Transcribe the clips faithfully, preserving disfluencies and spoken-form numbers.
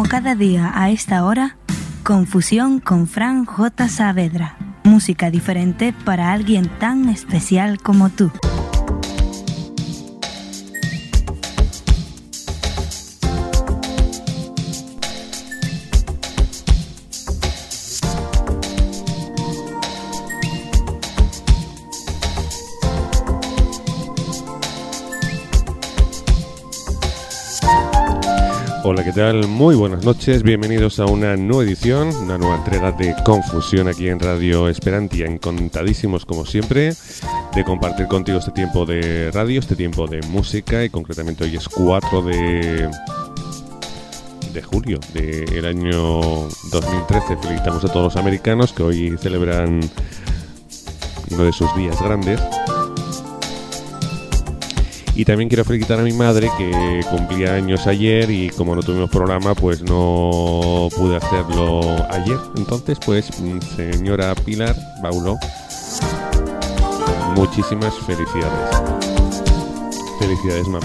cada día a esta hora, Confusión con Fran J. Saavedra. Música diferente para alguien tan especial como tú. Hola, ¿qué tal? Muy buenas noches, bienvenidos a una nueva edición, una nueva entrega de Confusión aquí en Radio Esperantia. Encantadísimos, como siempre, de compartir contigo este tiempo de radio, este tiempo de música, y concretamente hoy es cuatro de, de julio del año dos mil trece. Felicitamos a todos los americanos que hoy celebran uno de sus días grandes. Y también quiero felicitar a mi madre, que cumplía años ayer y como no tuvimos programa, pues no pude hacerlo ayer. Entonces, pues, señora Pilar Baulo, muchísimas felicidades. Felicidades, mamá.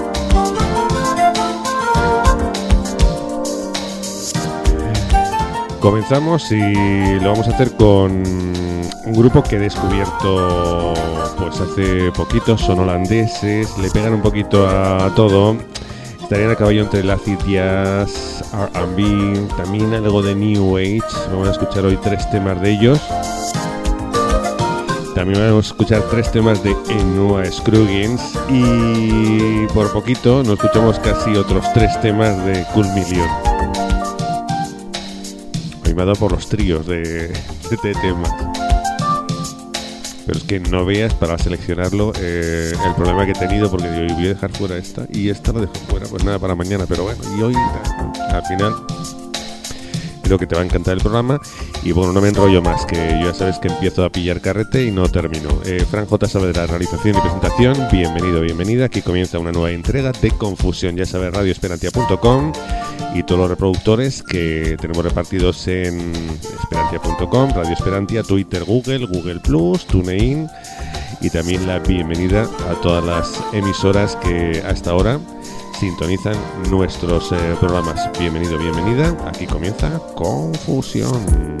Comenzamos y lo vamos a hacer con un grupo que he descubierto pues hace poquito. Son holandeses, le pegan un poquito a todo. Estarían a caballo entre el acid jazz, R and B, también algo de New Age. Vamos a escuchar hoy tres temas de ellos. También vamos a escuchar tres temas de Enoa Scroggins. Y por poquito nos escuchamos casi otros tres temas de Cool Million. Hoy me ha dado por los tríos de, de temas. Pero es que no veas para seleccionarlo eh, el problema que he tenido, porque digo, voy a dejar fuera esta y esta la dejo fuera, pues nada, para mañana. Pero bueno, y hoy al final creo que te va a encantar el programa. Y bueno, no me enrollo más, que yo ya sabes que empiezo a pillar carrete y no termino. eh, Fran J. Saavedra, realización y presentación. Bienvenido, bienvenida. Aquí comienza una nueva entrega de Confusión, ya sabes, radio esperantia punto com, y todos los reproductores que tenemos repartidos en esperantia punto com, Radio Esperantia, Twitter, Google, Google Plus, TuneIn, y también la bienvenida a todas las emisoras que hasta ahora sintonizan nuestros eh, programas. Bienvenido, bienvenida. Aquí comienza Confusión.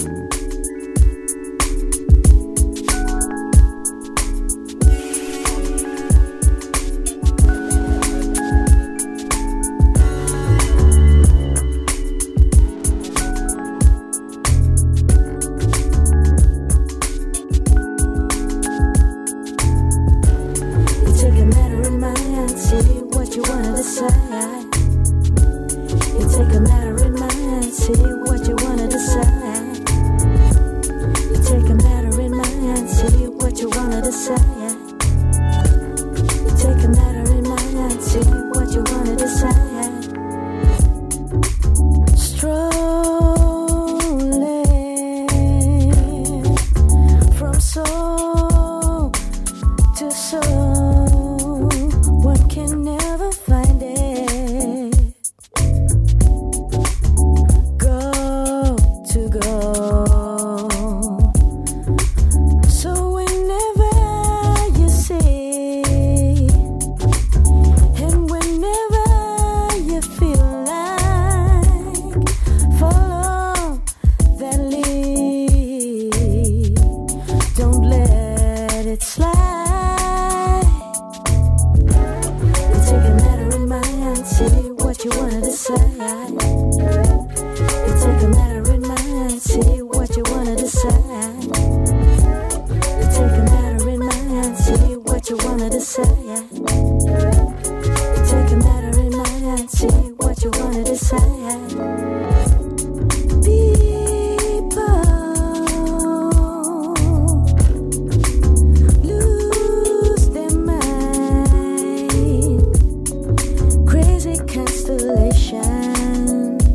Constellation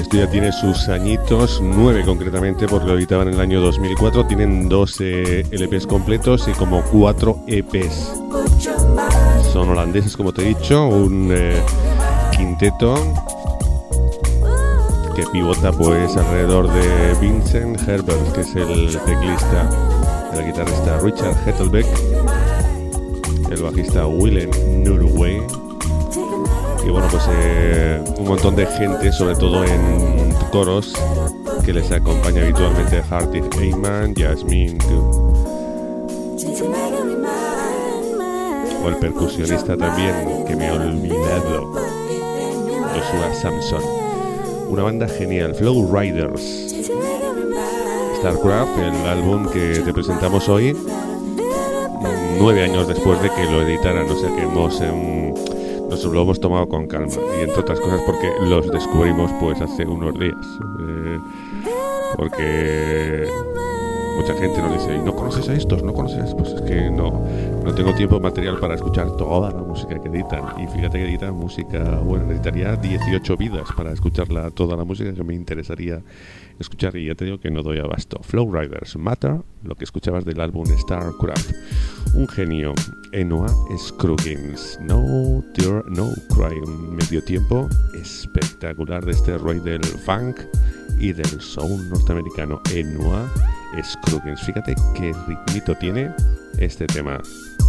esto ya tiene sus añitos, nueve concretamente, porque lo editaban en el año dos mil cuatro. Tienen dos eh, L Pes completos y como cuatro E Pes. Son holandeses, como te he dicho, un eh, quinteto que pivota pues alrededor de Vincent Herbert, que es el teclista, el guitarrista Richard Hettelbeck, el bajista Willem Norway. Y bueno, pues eh, un montón de gente, sobre todo en coros, que les acompaña habitualmente Hartig Eyman, Jasmine o el percusionista también, que me he olvidado, Joshua Samson. Una banda genial, Flow Riders. Starcraft, el álbum que te presentamos hoy, nueve años después de que lo editaran, o sea que hemos... Eh, Nos lo hemos tomado con calma, y entre otras cosas porque los descubrimos pues hace unos días, eh, porque mucha gente nos dice, ¿no conoces a estos? ¿No conoces a estos? Pues es que no, no tengo tiempo material para escuchar toda la música que editan, y fíjate que editan música, bueno, necesitaría dieciocho vidas para escucharla, toda la música que me interesaría escuchar, y ya te digo que no doy abasto. Flow Riders, Matter, lo que escuchabas del álbum Starcraft. Un genio, Enoa Scruggins, No Tear, No Cry, un medio tiempo espectacular de este rey del funk y del soul norteamericano, Enoa Scruggins. Fíjate qué ritmito tiene este tema.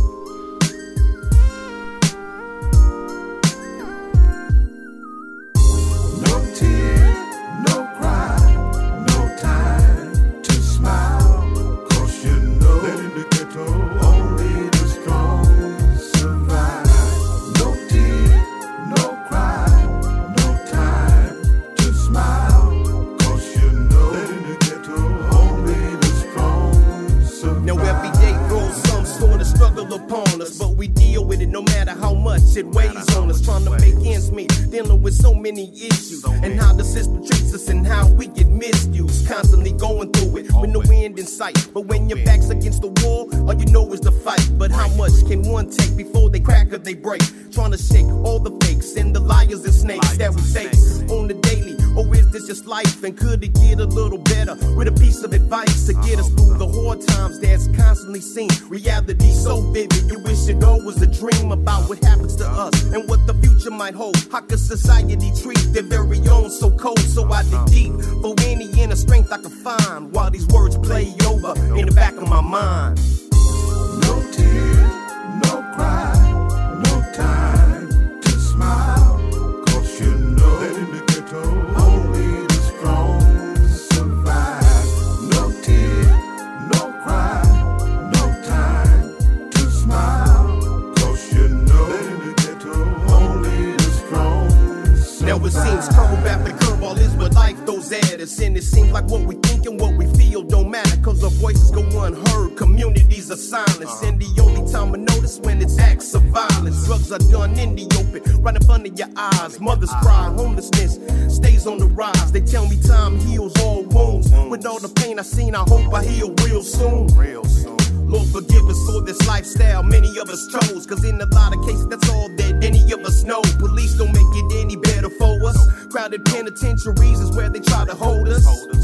It weighs on us, trying to make ends meet, dealing with so many issues, and how the system treats us and how we get misused, constantly going through it with no end in sight. But when your back's against the wall, all you know is the fight. But how much can one take before they crack or they break? Trying to shake all the fakes and the liars and snakes that we face on the daily. Or is this just life, and could it get a little better with a piece of advice to get us through the hard times that's constantly seen? Reality so vivid, you wish it all was a dream about what happens to us and what the future might hold. How could society treat their very own so cold? So I dig deep for any inner strength I can find while these words play over in the back of my mind. No tears, no cry, no time to smile, 'cause you know that in the ghetto only the strong survive. No tears, no cry, no time to smile, 'cause you know that in the ghetto only the strong survive. Now it seems curve after curve, all is what life throws at us, and it seems like what we think and what we feel don't matter, 'cause our voices go unheard, communities are silent, and the only time I notice when it's acts of violence. Drugs are done in the open, right in front of your eyes. Mothers cry, homelessness stays on the rise. They tell me time heals all wounds. With all the pain I've seen, I hope I heal real soon. Real soon. Lord forgive us for this lifestyle many of us chose, 'cause in a lot of cases that's all that any of us know. Police don't make it any better for us. Crowded penitentiaries is where they try to hold us.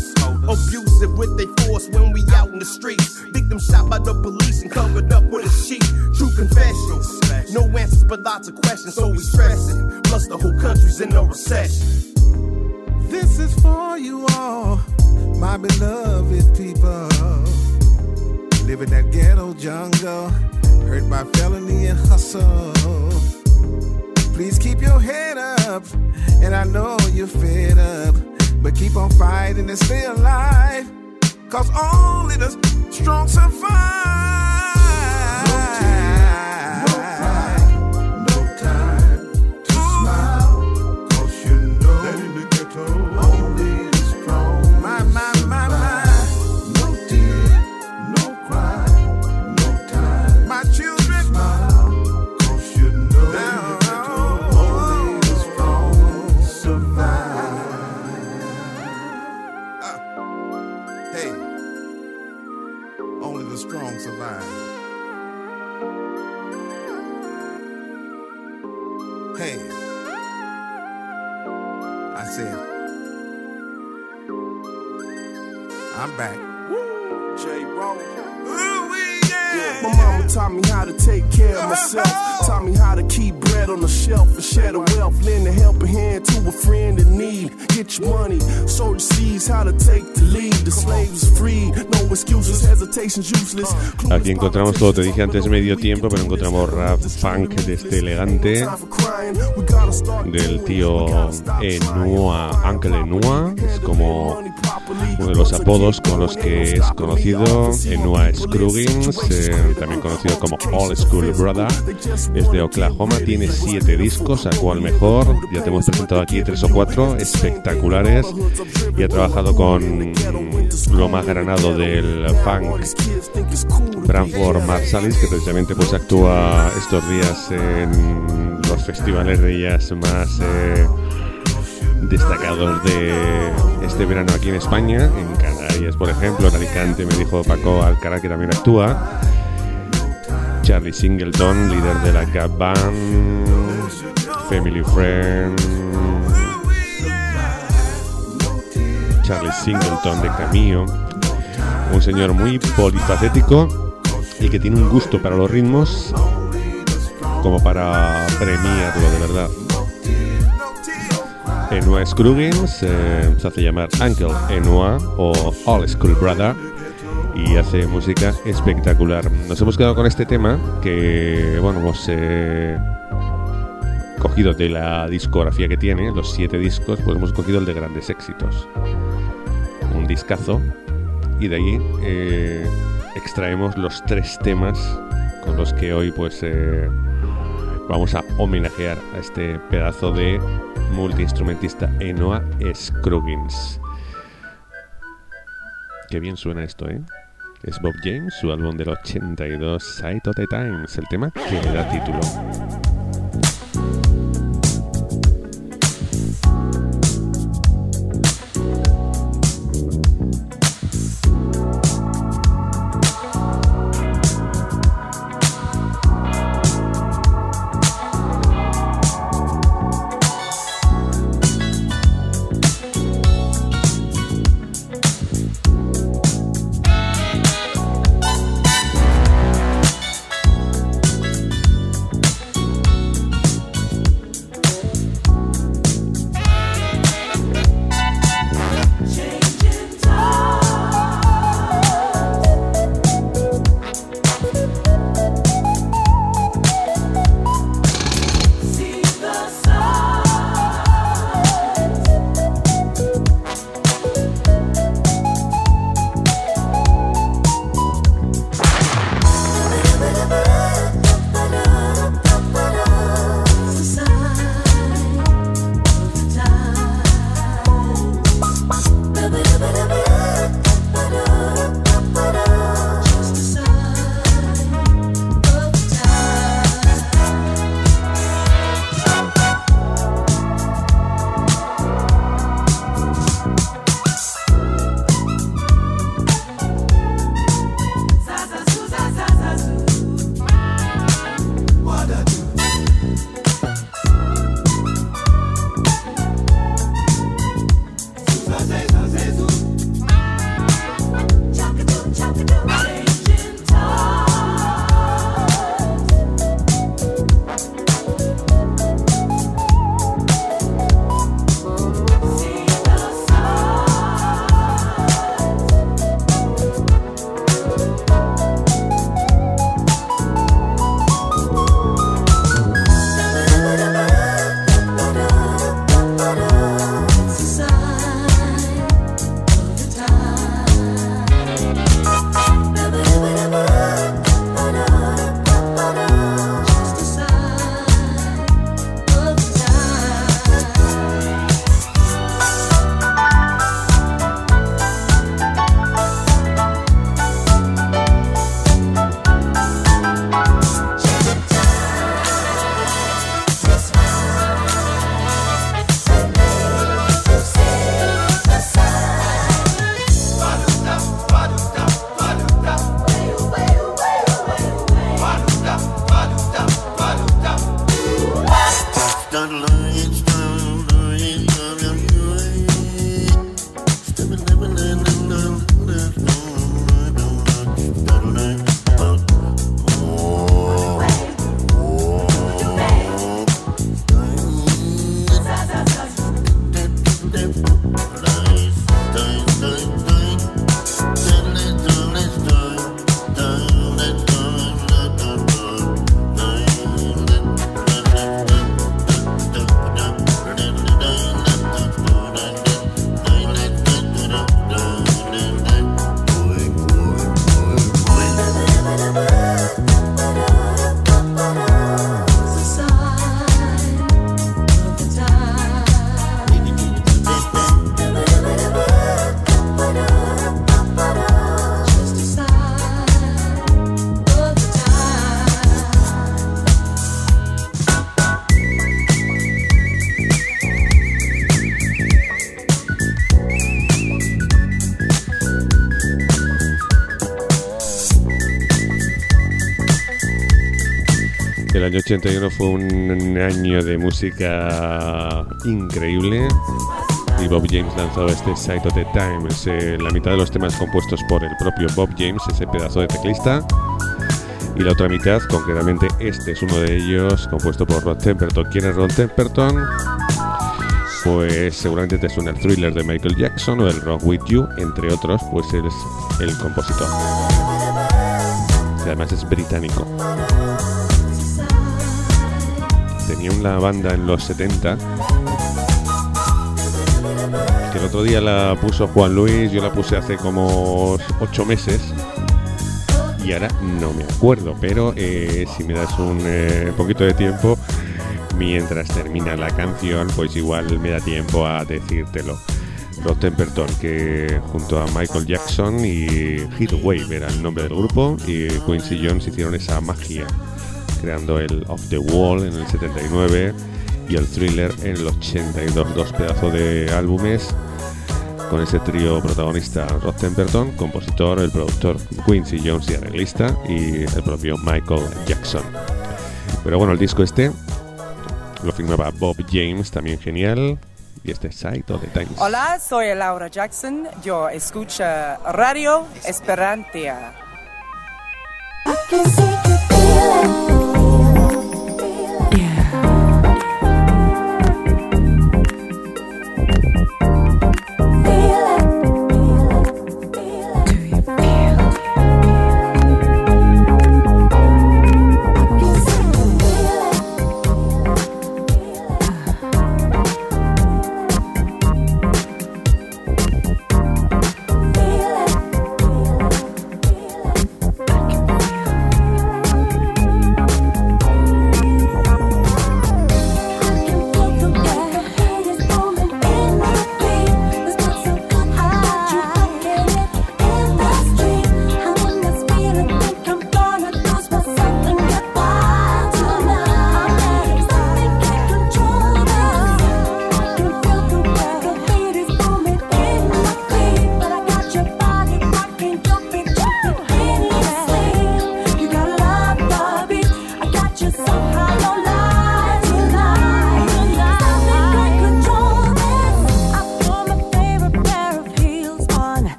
Abusive with their force when we out in the streets. Victim shot by the police and covered up with a sheet. True confessions, no answers but lots of questions, so we stressing. Plus the whole country's in a recession. This is for you all, my beloved people. Live in that ghetto jungle, hurt by felony and hustle. Please keep your head up, and I know you're fed up, but keep on fighting and stay alive, 'cause only the strong survive. No tears, no cry, no time to smile, 'cause you know that in the ghetto only the strong my, my, my, my. No tears, no cry, no time. My children, smile, 'cause you know that in the ghetto only the strong survive. Uh, hey, only the strong survive. I'm back. J-Roll. My mama taught me how to take care of myself. Taught me how to keep bread on the shelf and share the wealth. Lend a helping hand to a friend in need. Get your money, sow the seeds, how to take the lead. The slaves free, no excuses, hesitation's useless. Aquí encontramos todo, te dije antes medio tiempo, pero encontramos rap funk de este elegante del tío Enua, Uncle Enua. Es como uno de los apodos con los que es conocido. Enua Scruggins, eh, también conocido como Old School Brother. Es de Oklahoma, tiene siete discos, a cual mejor. Ya te hemos presentado aquí tres o cuatro espectaculares. Y ha trabajado con lo más granado del funk, Branford Marsalis, que precisamente pues actúa estos días en los festivales de jazz más eh, destacados de este verano aquí en España, en Canarias por ejemplo, en Alicante, me dijo Paco Alcaraz que también actúa. Charlie Singleton, líder de la Gap Band, Family Friend, Charlie Singleton de Cameo, un señor muy polifacético y que tiene un gusto para los ritmos como para premiarlo de verdad. Enua Scruggins eh, se hace llamar Uncle Enua o Old School Brother y hace música espectacular. Nos hemos quedado con este tema que, bueno, hemos eh, cogido de la discografía que tiene, los siete discos, pues hemos cogido el de grandes éxitos. Un discazo, y de ahí eh, extraemos los tres temas con los que hoy pues eh, vamos a homenajear a este pedazo de multiinstrumentista Enua Scruggins. Qué bien suena esto, ¿eh? Es Bob James, su álbum del ochenta y dos, Sight of the Times, el tema que le da título. año ochenta y uno fue un año de música increíble y Bob James lanzó este Side of the Times, eh, la mitad de los temas compuestos por el propio Bob James, ese pedazo de teclista, y la otra mitad, concretamente este es uno de ellos, compuesto por Rod Temperton. ¿Quién es Rod Temperton? Pues seguramente te suena el Thriller de Michael Jackson o el Rock With You, entre otros, pues él es el compositor. Y además es británico. Tenía una banda en los setenta, que el otro día la puso Juan Luis, yo la puse hace como ocho meses. Y ahora no me acuerdo, pero eh, si me das un eh, poquito de tiempo, mientras termina la canción, pues igual me da tiempo a decírtelo. Rod Temperton, que junto a Michael Jackson y Heatwave era el nombre del grupo, y Quincy Jones hicieron esa magia, creando el Off the Wall en el setenta y nueve y el Thriller en el ochenta y dos, dos pedazos de álbumes, con ese trío protagonista Rod Temperton, compositor, el productor Quincy Jones y arreglista, y el propio Michael Jackson. Pero bueno, el disco este lo firmaba Bob James, también genial, y este es Side of the Times. Hola, soy Laura Jackson, yo escucho Radio Esperantia. I can feel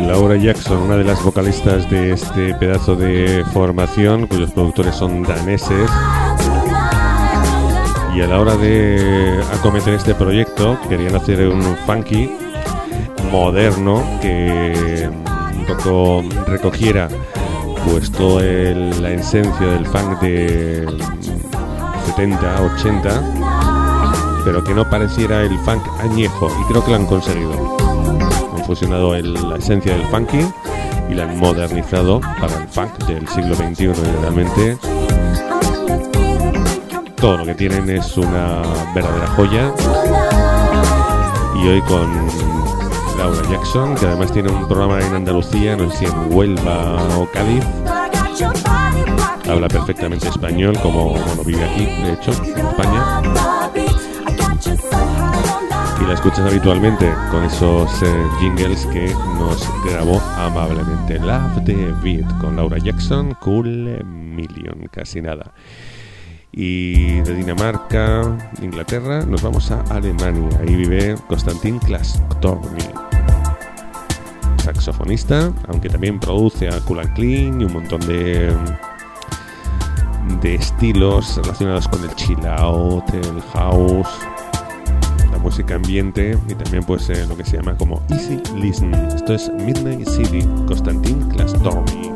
Laura Jackson, una de las vocalistas de este pedazo de formación, cuyos productores son daneses. Y a la hora de acometer este proyecto, querían hacer un funky moderno que un poco recogiera pues toda la esencia del funk de setenta, ochenta, pero que no pareciera el funk añejo, y creo que lo han conseguido. Han fusionado el, la esencia del funky y la han modernizado para el funk del siglo veintiuno, y realmente todo lo que tienen es una verdadera joya. Y hoy con Laura Jackson, que además tiene un programa en Andalucía, no sé si en Huelva o Cádiz. Habla perfectamente español, como bueno, vive aquí, de hecho, en España. Y la escuchas habitualmente con esos eh, jingles que nos grabó amablemente. Love the Beat con Laura Jackson, Cool Million, casi nada. Y de Dinamarca, Inglaterra, nos vamos a Alemania. Ahí vive Konstantin Klastorny, saxofonista, aunque también produce a Cool and Clean y un montón de, de estilos relacionados con el chill out, el house, la música ambiente y también pues eh, lo que se llama como easy listen. Esto es Midnight City, Konstantin Klastorny.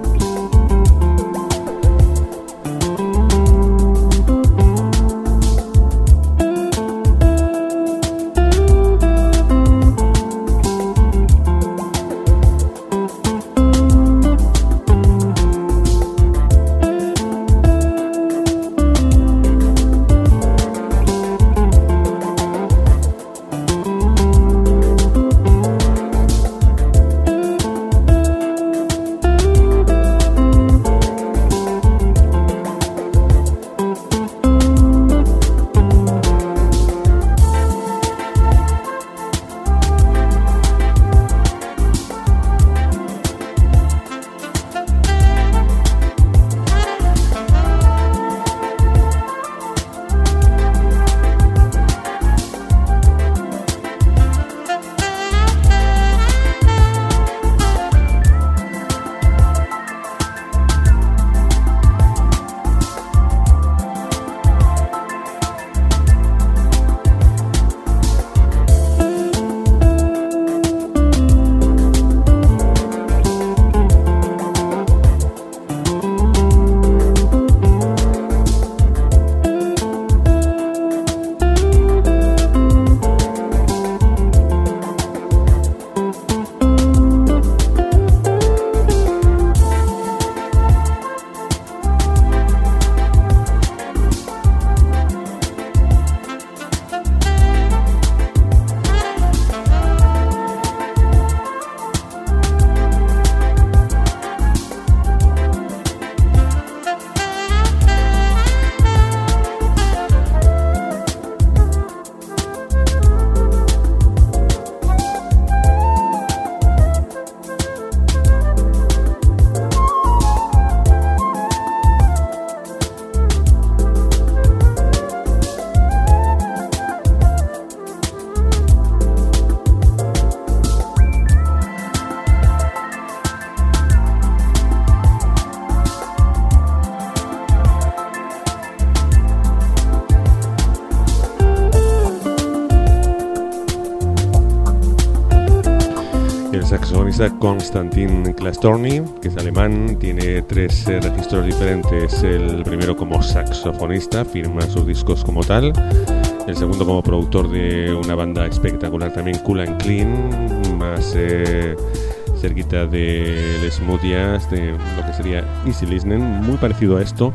Konstantin Klastorny, que es alemán, tiene tres eh, registros diferentes. El primero como saxofonista, firma sus discos como tal. El segundo como productor de una banda espectacular también, Cool and Clean, más eh, cerquita del smooth jazz, de lo que sería easy listening, muy parecido a esto.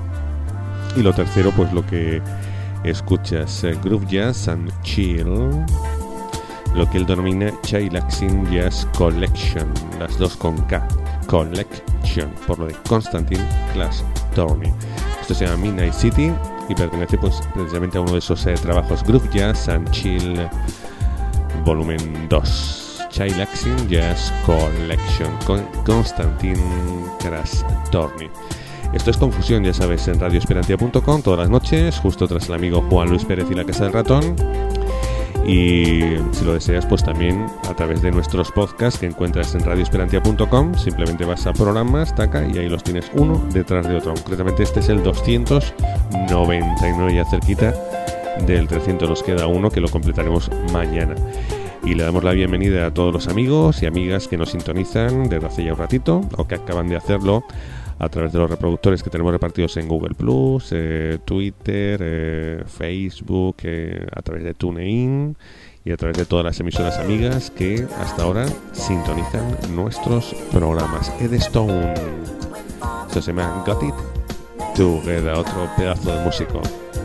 Y lo tercero, pues lo que escuchas, eh, groove jazz and chill, lo que él denomina Chillaxin Jazz Collection, las dos con K, Collection, por lo de Konstantin Klastorny. Esto se llama Midnight City y pertenece pues precisamente a uno de esos eh, trabajos Groove Jazz and Chill volumen dos, Chillaxin Jazz Collection con Konstantin Klastorny. Esto es Confusión, ya sabes, en radio esperantia punto com todas las noches, justo tras el amigo Juan Luis Pérez y la Casa del Ratón. Y si lo deseas, pues también a través de nuestros podcasts que encuentras en radio esperantia punto com. Simplemente vas a programas, taca, y ahí los tienes uno detrás de otro. Concretamente este es el doscientos noventa y nueve, ya cerquita del trescientos. Nos queda uno que lo completaremos mañana. Y le damos la bienvenida a todos los amigos y amigas que nos sintonizan desde hace ya un ratito o que acaban de hacerlo a través de los reproductores que tenemos repartidos en Google Plus, eh, Twitter, eh, Facebook, eh, a través de TuneIn y a través de todas las emisoras amigas que hasta ahora sintonizan nuestros programas. Ed Stone, esto se llama Got It Together, otro pedazo de músico.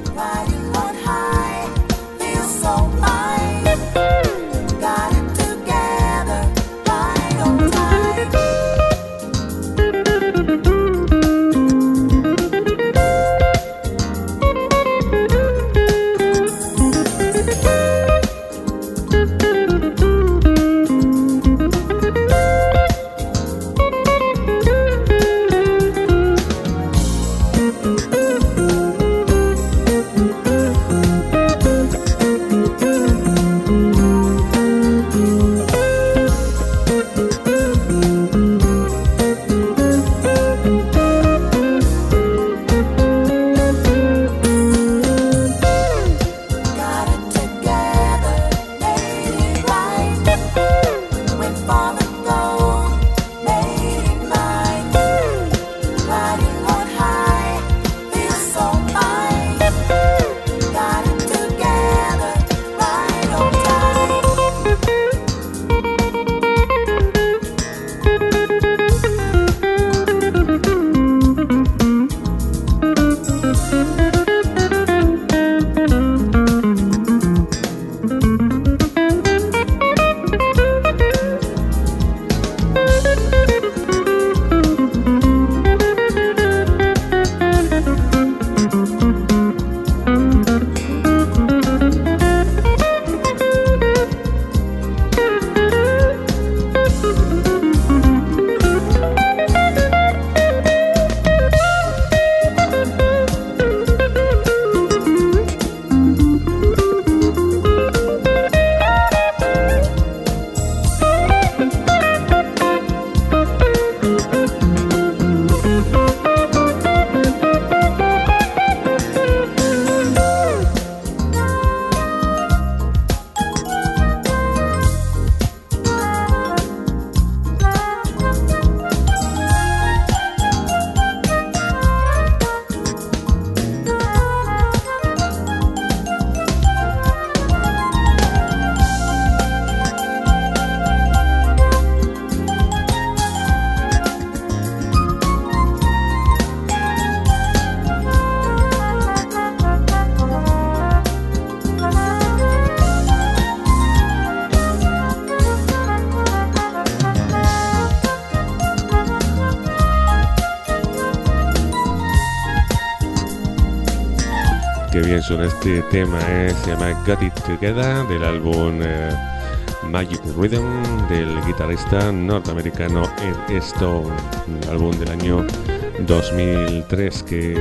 Suena este tema, eh, se llama Got It Together, del álbum eh, Magic Rhythm del guitarrista norteamericano Ed Stone, un álbum del año dos mil tres que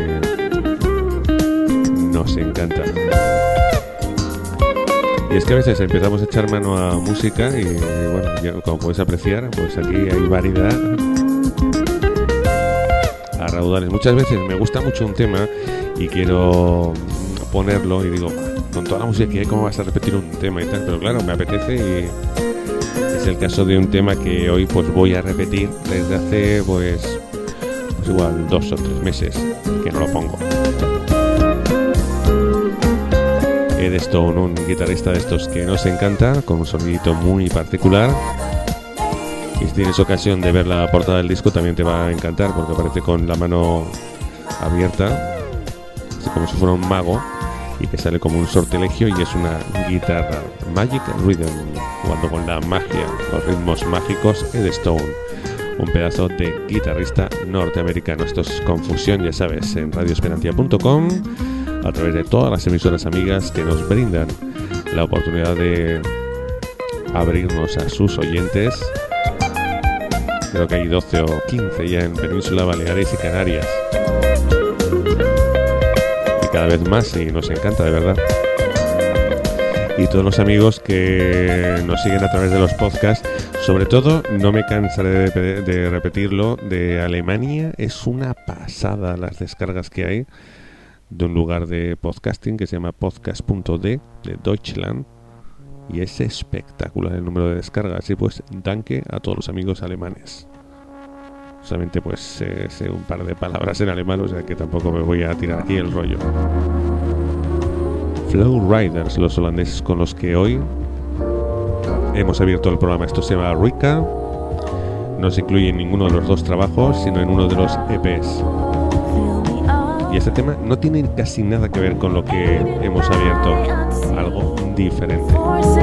nos encanta. Y es que a veces empezamos a echar mano a música y bueno, ya, como puedes apreciar, pues aquí hay variedad a raudales. Muchas veces me gusta mucho un tema y quiero ponerlo y digo, con toda la música que hay, ¿cómo vas a repetir un tema y tal? Pero claro, me apetece y es el caso de un tema que hoy pues voy a repetir desde hace pues, pues igual dos o tres meses que no lo pongo. Ed Stone, un guitarrista de estos que nos encanta, con un sonidito muy particular. Y si tienes ocasión de ver la portada del disco también te va a encantar porque aparece con la mano abierta, así como si fuera un mago, y que sale como un sortilegio y es una guitarra. Magic Rhythm, jugando con la magia, los ritmos mágicos. Ed Stone, un pedazo de guitarrista norteamericano. Esto es Confusión, ya sabes, en radio esperantia punto com, a través de todas las emisoras amigas que nos brindan la oportunidad de abrirnos a sus oyentes. Creo que hay doce o quince ya en Península, Baleares y Canarias. Y cada vez más, y nos encanta, de verdad. y todos los amigos que nos siguen a través de los podcasts. Sobre todo, no me cansaré de, de repetirlo, de Alemania es una pasada las descargas que hay de un lugar de podcasting que se llama podcast punto de, de Deutschland, y es espectacular el número de descargas. Y pues, danke a todos los amigos alemanes. Solamente pues eh, sé un par de palabras en alemán, o sea que tampoco me voy a tirar aquí el rollo. Flow Riders, los holandeses con los que hoy hemos abierto el programa. Esto se llama Ruika. No se incluye en ninguno de los dos trabajos, sino en uno de los E Pes. Y este tema no tiene casi nada que ver con lo que hemos abierto. Algo diferente.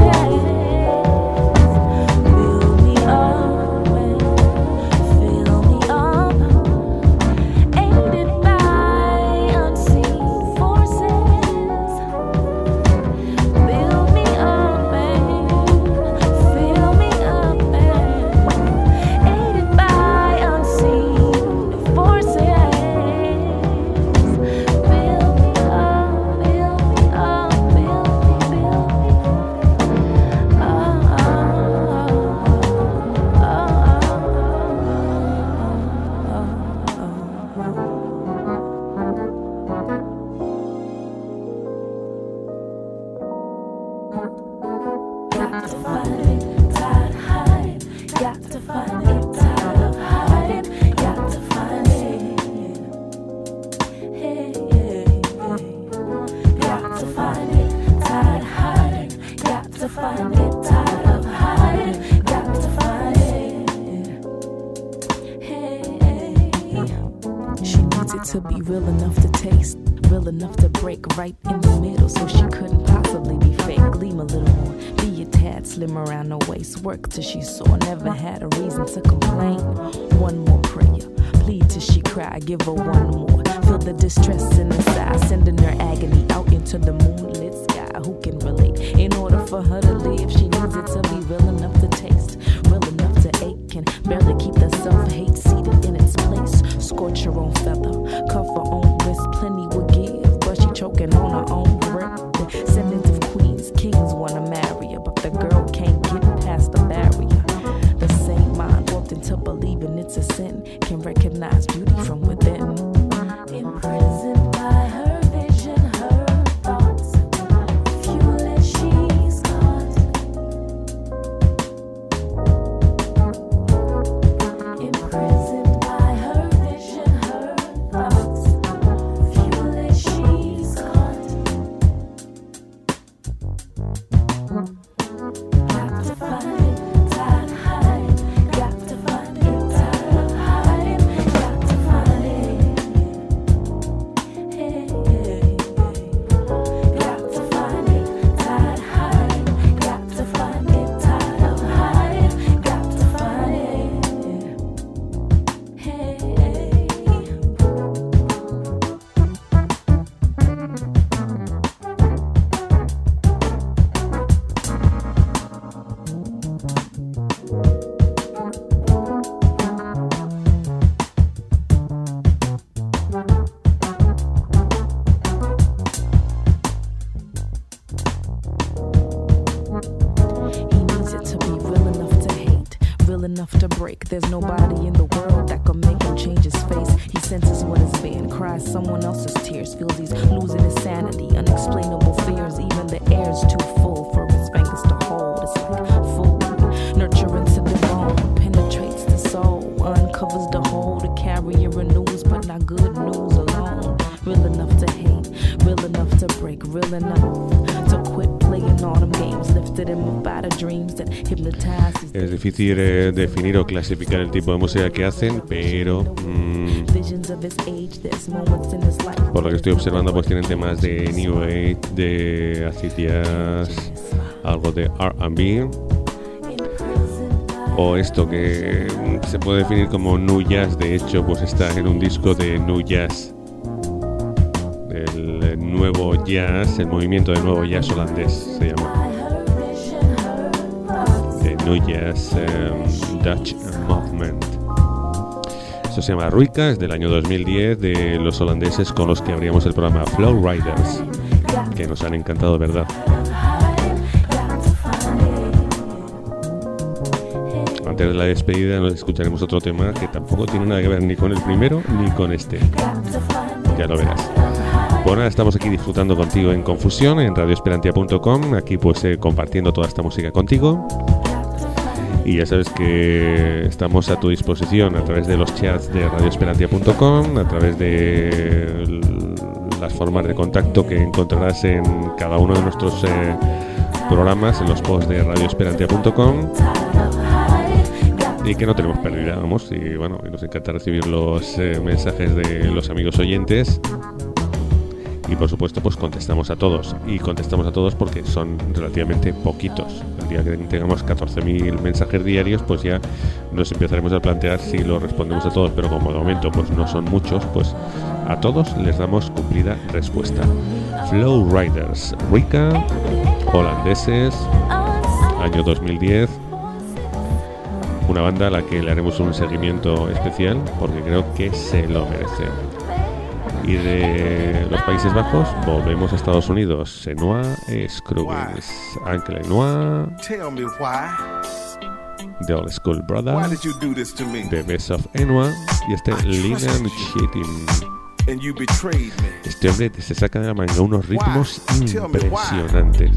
To be real enough to taste, real enough to break right in the middle, so she couldn't possibly be fake. Gleam a little more, be a tad slim around the waist, work till she saw, never had a reason to complain. One more prayer, plead till she cry, give her one more. Feel the distress in inside, sending her agony out into the moonlit sky. Who can relate? In order for her to live, she needs it to be real enough to taste, real enough to ache, and barely keep the self-hate seated in its place. Scorch her own feather, cuff her own wrist, plenty would give, but she choking on her own grip. The descendants of queens, kings wanna marry her, but the girl can't get past the barrier. The same mind warped into believing it's a sin can recognize beauty from within. Imprisoned by her vision, her thoughts, fuel that she's caught. Imprisoned by her vision, her thoughts, fuel that she's caught. Got to find it, tired, hide. Got to find it, tired of hiding. Got to find it. Hey, hey, hey. Got to find it, tired, hide. Got to find it, tired of hiding. Got to find it. Hey, hey. He needs it to be real enough to hate, real enough to break. There's nobody in the world that can make him change his face. He senses what has been, cries someone else's tears, feels he's losing his sanity, unexplainable fears. Even the air's too full for his fingers to hold. It's like food, nurturing to the bone, penetrates the soul, uncovers the hole. The carrier renews, but not good news alone. Real enough to hate, real enough to break, real enough to quit playing all them games, lifted him up out of dreams that hypnotize his. Es difícil eh, definir o clasificar el tipo de música que hacen, pero mm, Visions of his age, there's moments in his life. por lo que estoy observando, pues tienen temas de New Age, de acid jazz, algo de R and B, o esto que mm, se puede definir como Nu Jazz. De hecho, pues está en un disco de Nu Jazz, el eh, nuevo jazz, el movimiento de nuevo jazz holandés se llama, de Nu Jazz um, Dutch Movement. Esto se llama Ruika, es del año dos mil diez, de los holandeses con los que abríamos el programa Flow Riders, que nos han encantado, ¿verdad? antes de la despedida nos escucharemos otro tema que tampoco tiene nada que ver ni con el primero ni con este. Ya lo verás. Bueno, estamos aquí disfrutando contigo en Confusión, en radio esperantia punto com, aquí pues eh, compartiendo toda esta música contigo. Y ya sabes que estamos a tu disposición a través de los chats de radio esperantia punto com, a través de las formas de contacto que encontrarás en cada uno de nuestros eh, programas, en los posts de radio esperantia punto com. Y que no tenemos pérdida, vamos, y bueno, nos encanta recibir los eh, mensajes de los amigos oyentes. Y por supuesto pues contestamos a todos, y contestamos a todos porque son relativamente poquitos. El día que tengamos catorce mil mensajes diarios pues ya nos empezaremos a plantear si lo respondemos a todos, pero como de momento pues no son muchos, pues a todos les damos cumplida respuesta. Flow Riders, Rika, holandeses, año dos mil diez, una banda a la que le haremos un seguimiento especial porque creo que se lo merece. Y de los Países Bajos volvemos a Estados Unidos. Senua Scruggins, Uncle Noir, The Old School Brother, The Best of Enua y este Linen Cheating. Este hombre se saca de la manga unos ritmos impresionantes.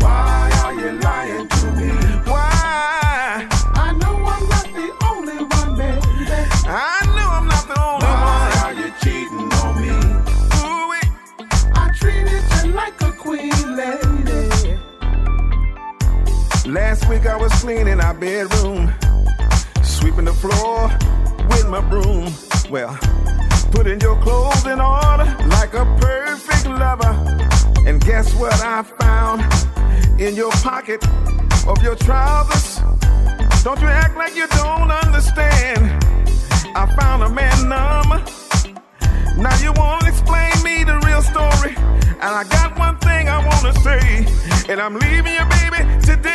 Last week I was cleaning our bedroom, sweeping the floor with my broom. Well, putting your clothes in order like a perfect lover. And guess what I found in your pocket of your trousers? Don't you act like you don't understand. I found a man number. Now you won't explain me the real story. And I got one thing I wanna say, and I'm leaving you, baby, today.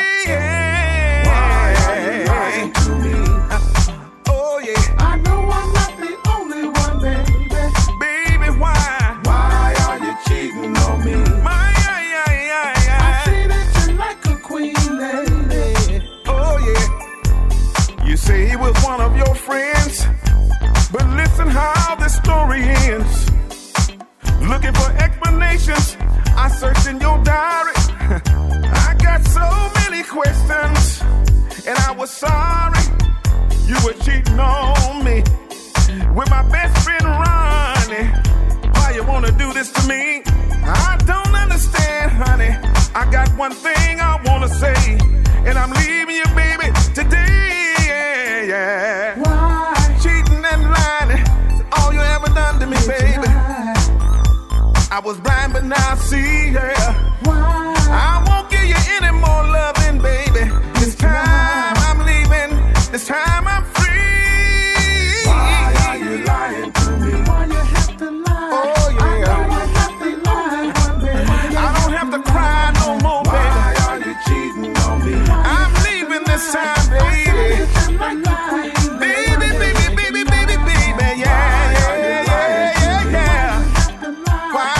Why are you lying to me? Uh, oh yeah. I know I'm not the only one, baby. Baby, why? Why are you cheating on me? My, I, I, I, I. I treated you like a queen, lady. Oh yeah. You say he was one of your friends, but listen how the story ends. Looking for explanations, I searched in your diary. I got so many questions, and I was sorry you were cheating on me with my best friend Ronnie. Why you wanna do this to me? I don't understand, honey. I got one thing I wanna say, and I'm leaving you, baby, today. Yeah, yeah. Why? Cheating and lying, all you ever done to me, baby. I was blind, but now I see, yeah. Why? I won't give you any more loving, baby. This time I'm leaving. This time I'm free. Why are you lying to me? Why you have to lie? Oh yeah. I know you have to lie, baby. I don't have to cry no more, baby. Why are you cheating on me? I'm leaving this time, baby. Baby, baby, baby, baby, baby, yeah, yeah, yeah, yeah, yeah. Why?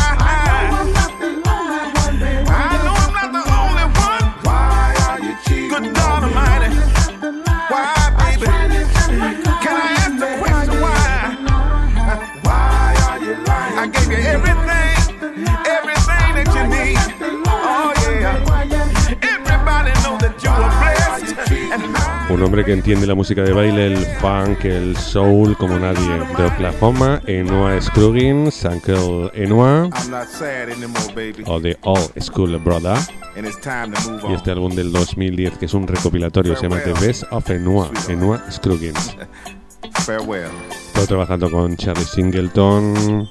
Un hombre que entiende la música de baile, el funk, el soul como nadie. De Oklahoma, Enua Scruggins, Uncle Enua, o The Old School Brother. Y este álbum del dos mil diez, que es un recopilatorio, se llama The Best of Enua, Enua Scruggins. Estoy trabajando con Charlie Singleton,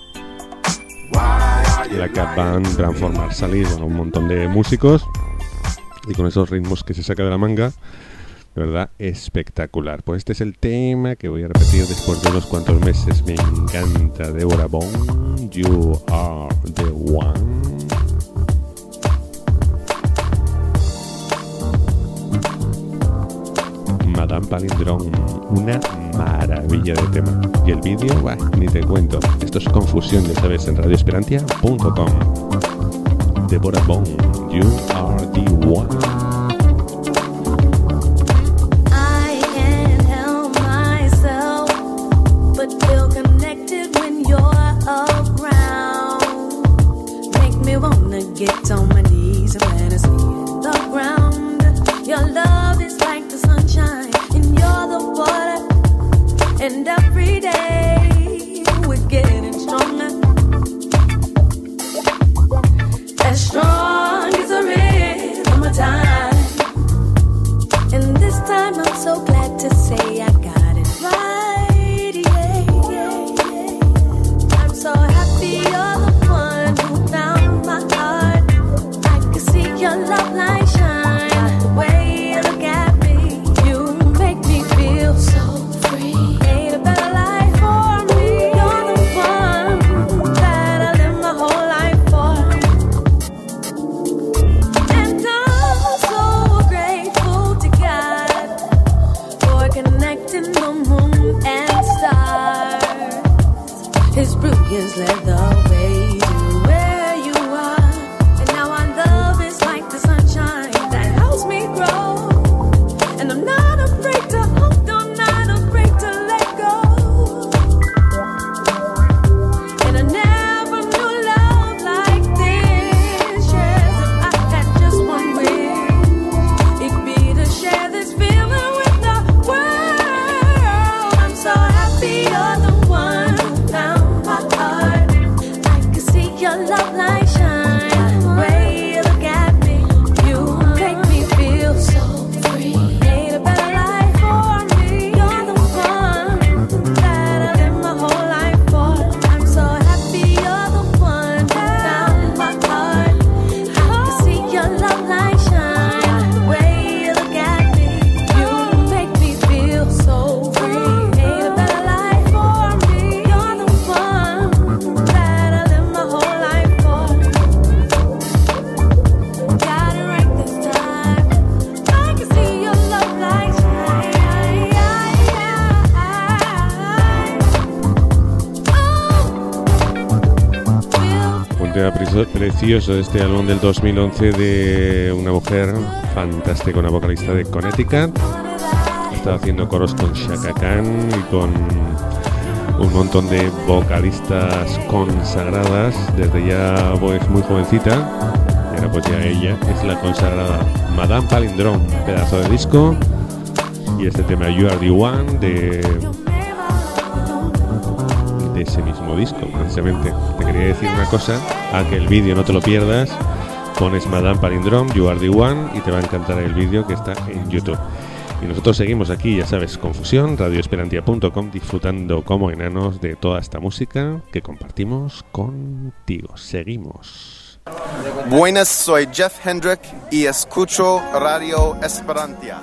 la Cat Band, Branford Marsalis, bueno, un montón de músicos. Y con esos ritmos que se saca de la manga, de verdad, espectacular. Pues este es el tema que voy a repetir después de unos cuantos meses. Me encanta Deborah Bond, You Are The One. Madame Palindrome, una maravilla de tema. Y el vídeo, bah, ni te cuento. Esto es Confusión, ya sabes, en radio esperantia punto com. Deborah Bond, You Are The One. I can His brilliance led the way to where you are. And now our love is like the sunshine that helps me grow. And I'm not afraid to hold on, not afraid to let go. And I never knew love like this. Yes, if I had just one wish, it'd be to share this feeling with the world. I'm so happy you're the one who found my heart. I can see your love light shine. The way you look at me, you make me feel so free. Made a better life for me. You're the one that I live my whole life for. I'm so happy you're the one who found my heart. I can see your love light shine. The way you look at me, you make me feel so free. Made a better life for me. You're the one that I live my whole life for. Got it right this time. I can see your love light shine. Un tema pre- precioso de este álbum del dos mil once de una mujer fantástica, una vocalista de Connecticut. Está haciendo coros con Chaka Khan y con un montón de vocalistas consagradas desde ya pues muy jovencita. Y ahora pues ya ella es la consagrada Madame Palindrome, pedazo de disco. Y este tema You Are The One de, de ese mismo disco, precisamente. Te quería decir una cosa, a que el vídeo no te lo pierdas. Pones Madame Palindrome, You Are The One y te va a encantar el vídeo que está en YouTube. Y nosotros seguimos aquí, ya sabes, Confusión, radio esperantia punto com, disfrutando como enanos de toda esta música que compartimos contigo. Seguimos. Buenas, soy Jeff Hendrick y escucho Radio Esperantia.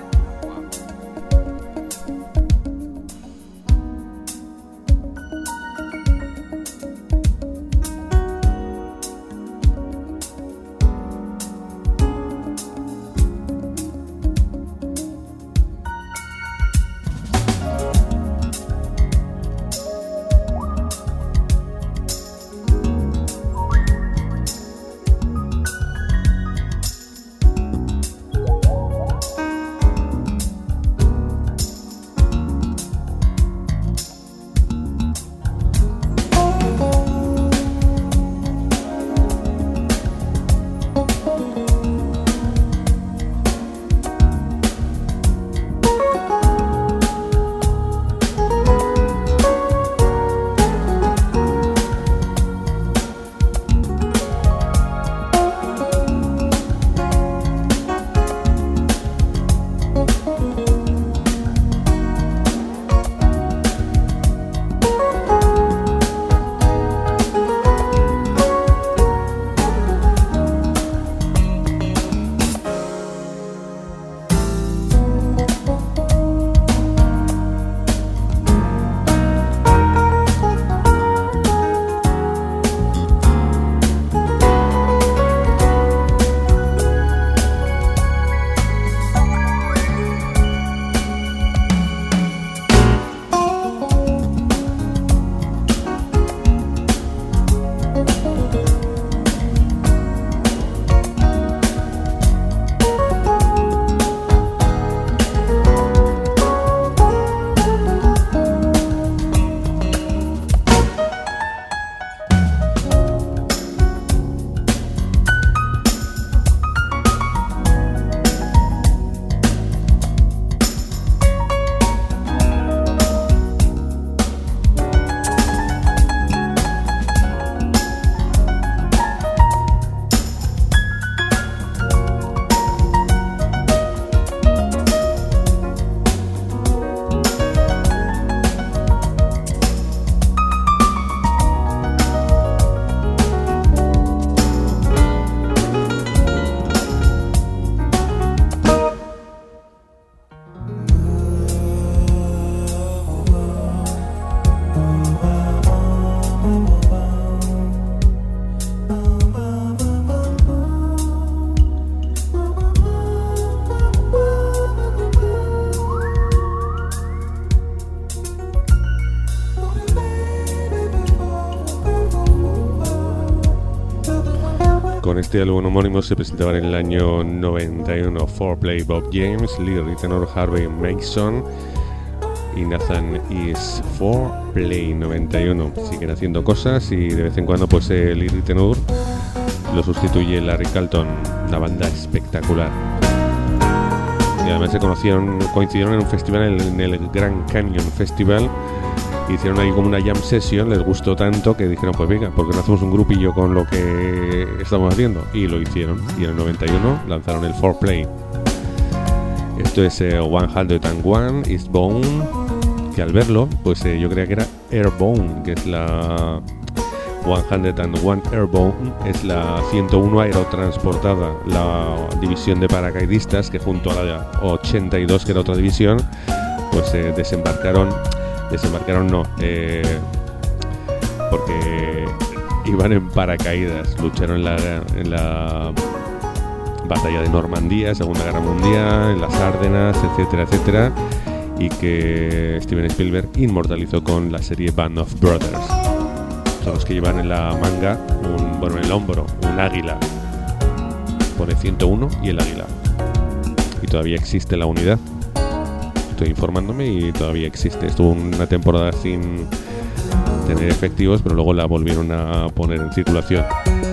este álbum homónimo se presentaban en el año noventa y uno four play Bob James, Lee Ritenour, Harvey Mason y Nathan East. four play noventa y uno siguen haciendo cosas y de vez en cuando pues eh, Lee Ritenour lo sustituye Larry Carlton, una banda espectacular. Y además se conocieron, coincidieron en un festival, en el Grand Canyon Festival. Hicieron ahí como una jam session, les gustó tanto que dijeron, pues venga, ¿por qué no hacemos un grupillo con lo que estamos haciendo? Y lo hicieron, y en el noventa y uno lanzaron el four play. Esto es eh, one oh one Eastbound, que al verlo, pues eh, yo creía que era Airbound, que es la one oh one Airbound, es la ciento uno aerotransportada, la división de paracaidistas que junto a la ochenta y dos, que era otra división, pues eh, desembarcaron Desembarcaron no, eh, porque iban en paracaídas, lucharon en la, en la batalla de Normandía, Segunda Guerra Mundial, en las Ardenas, etcétera, etcétera, y que Steven Spielberg inmortalizó con la serie Band of Brothers. Son los que llevan en la manga, un, bueno, en el hombro, un águila, pone ciento uno y el águila, y todavía existe la unidad. Estoy informándome y todavía existe. Estuvo una temporada sin tener efectivos, pero luego la volvieron a poner en circulación.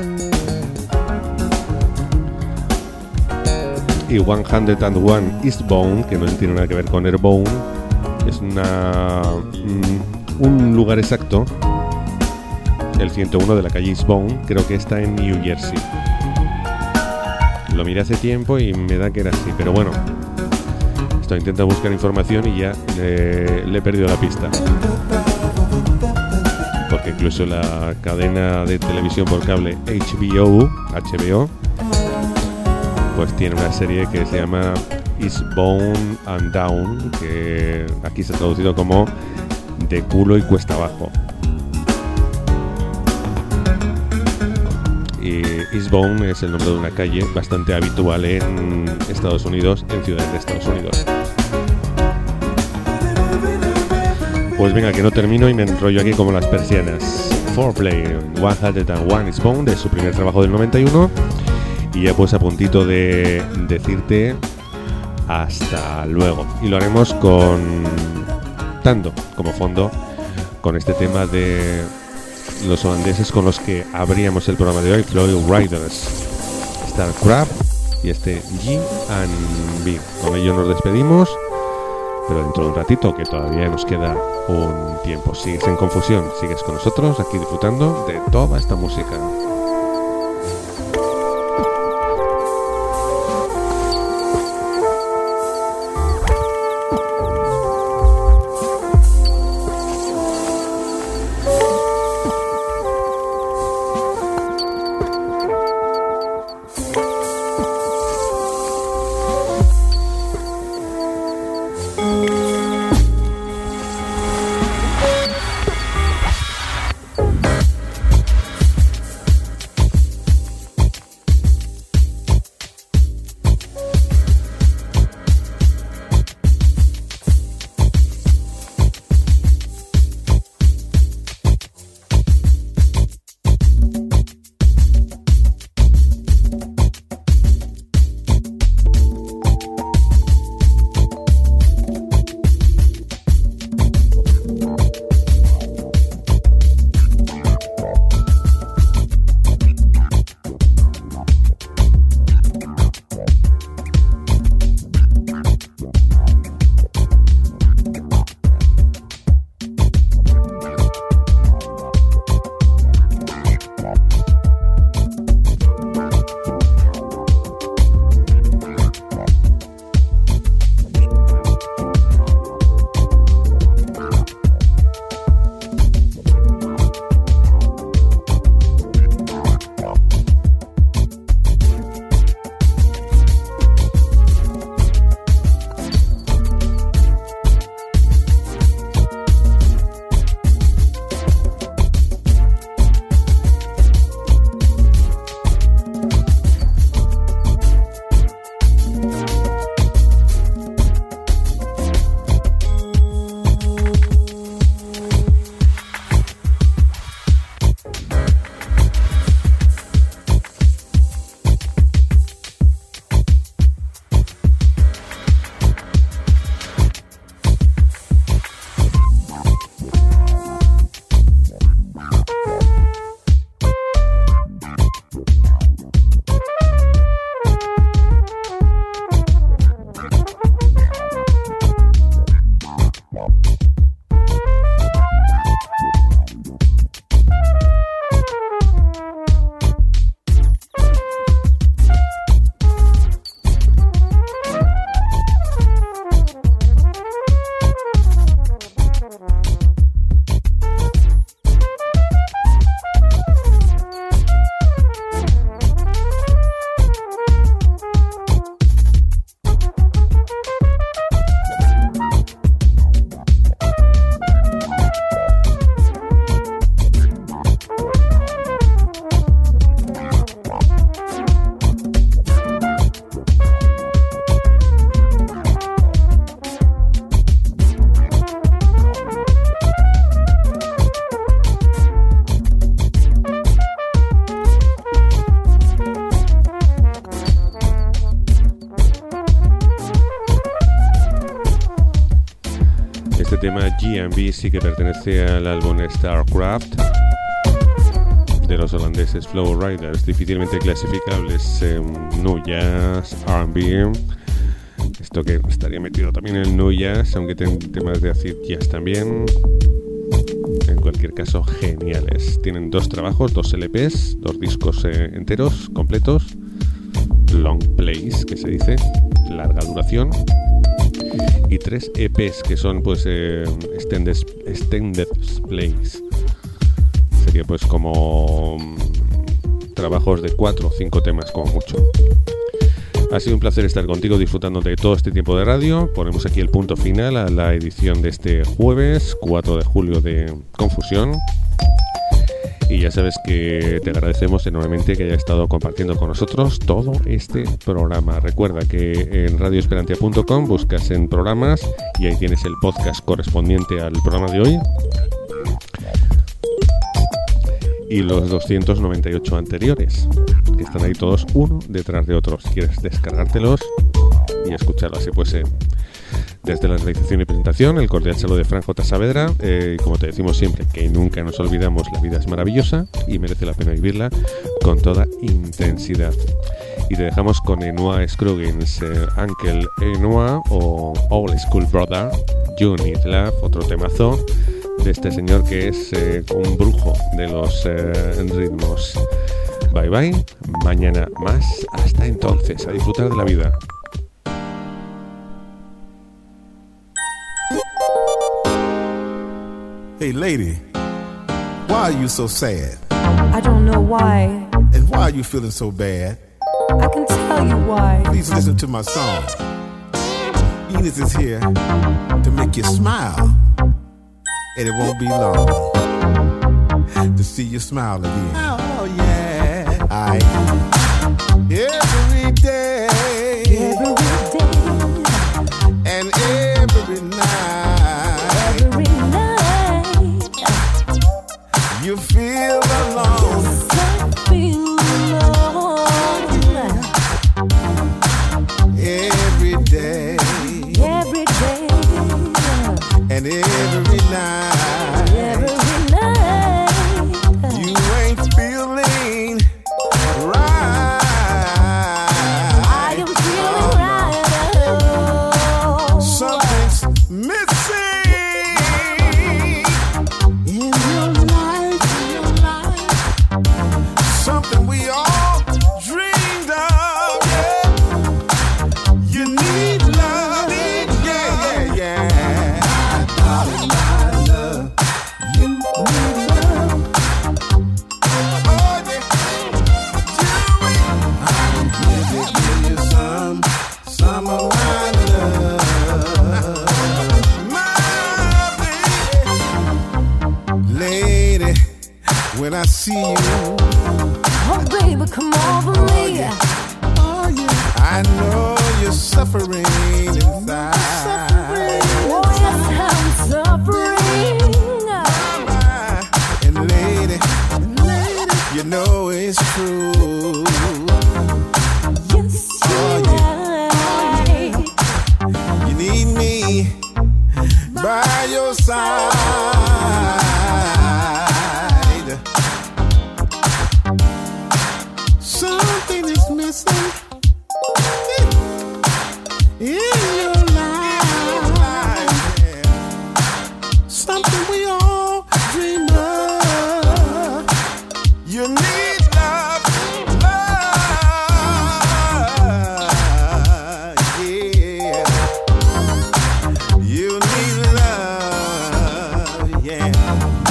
Y one oh one Eastbound, que no tiene nada que ver con Airbound, es una mm, un lugar exacto, el ciento uno de la calle Eastbound, creo que está en New Jersey. Lo miré hace tiempo y me da que era así, pero bueno, estoy intentando buscar información y ya eh, le he perdido la pista. Porque incluso la cadena de televisión por cable H B O, H B O, pues tiene una serie que se llama Eastbound and Down, que aquí se ha traducido como de culo y cuesta abajo. Y Eastbound es el nombre de una calle bastante habitual en Estados Unidos, en ciudades de Estados Unidos. Pues venga, que no termino y me enrollo aquí como las persianas. four play one oh one Eastbound, de su primer trabajo del noventa y uno. Y ya pues a puntito de decirte hasta luego. Y lo haremos con tanto como fondo con este tema de los holandeses con los que abríamos el programa de hoy, Floyd Riders, Starcraft y este G and B. Con ello nos despedimos, pero dentro de un ratito, que todavía nos queda un tiempo. Sigues en Confusión, sigues con nosotros aquí disfrutando de toda esta música. este tema G and B sí que pertenece al álbum StarCraft de los holandeses Flow Riders, difícilmente clasificables en nu jazz, R and B. Esto que estaría metido también en nu jazz, aunque tienen temas de acid jazz también. En cualquier caso, geniales. Tienen dos trabajos, dos L Ps, dos discos eh, enteros, completos, long plays, que se dice, larga duración, y tres E Ps, que son pues eh, extended, extended plays. Sería pues como trabajos de cuatro o cinco temas como mucho. Ha sido un placer estar contigo disfrutando de todo este tiempo de radio. Ponemos aquí el punto final a la edición de este jueves cuatro de julio de Confusión. Y ya sabes que te agradecemos enormemente que hayas estado compartiendo con nosotros todo este programa. Recuerda que en radio esperantia punto com buscas en programas y ahí tienes el podcast correspondiente al programa de hoy y los doscientos noventa y ocho anteriores, que están ahí todos uno detrás de otro. Si quieres descargártelos y escucharlos así, pues eh, desde la realización y presentación, el cordial saludo de Fran J. Saavedra. Eh, como te decimos siempre, que nunca nos olvidamos, la vida es maravillosa y merece la pena vivirla con toda intensidad. Y te dejamos con Enoa Scroggins, eh, Uncle Enoa o Old School Brother, You Need Love, otro temazo de este señor que es eh, un brujo de los eh, ritmos. Bye bye, mañana más, hasta entonces, a disfrutar de la vida. Hey lady, why are you so sad? I don't know why. And why are you feeling so bad? I can tell you why. Please listen to my song. Enos is here to make you smile. And it won't be long to see you smile again. Oh, yeah. I every day, Every day, and every night, every night, you feel alone. I feel alone. Every day, Every day, and every night. every night, You ain't feeling right. I am feeling right. Something's missing in your life, in your life. Something we all dreamed of. Yeah. You need love, yeah, yeah, yeah. My darling, my love, you need love. Oh yeah, you I'm gonna give you some, some of my love, my baby. Lady, when I see you, Oh, baby, come over me. oh yeah, I know you're suffering inside. Oh, yes, I'm suffering. And lady, you know it's true. Yes, you're right. You need me by your side. Something is missing in your life. Something we all dream of. You need love, love, yeah. You need love, yeah.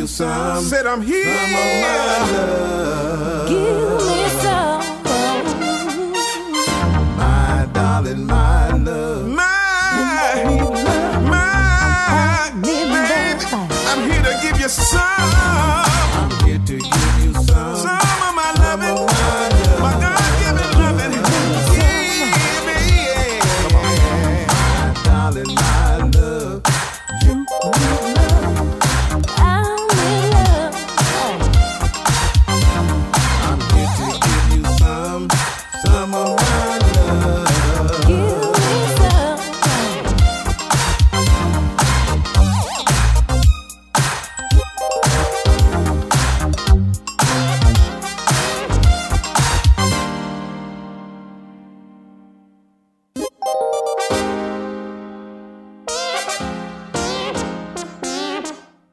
you some. Said I'm here. Some of my love. Give me some. My darling, my love. My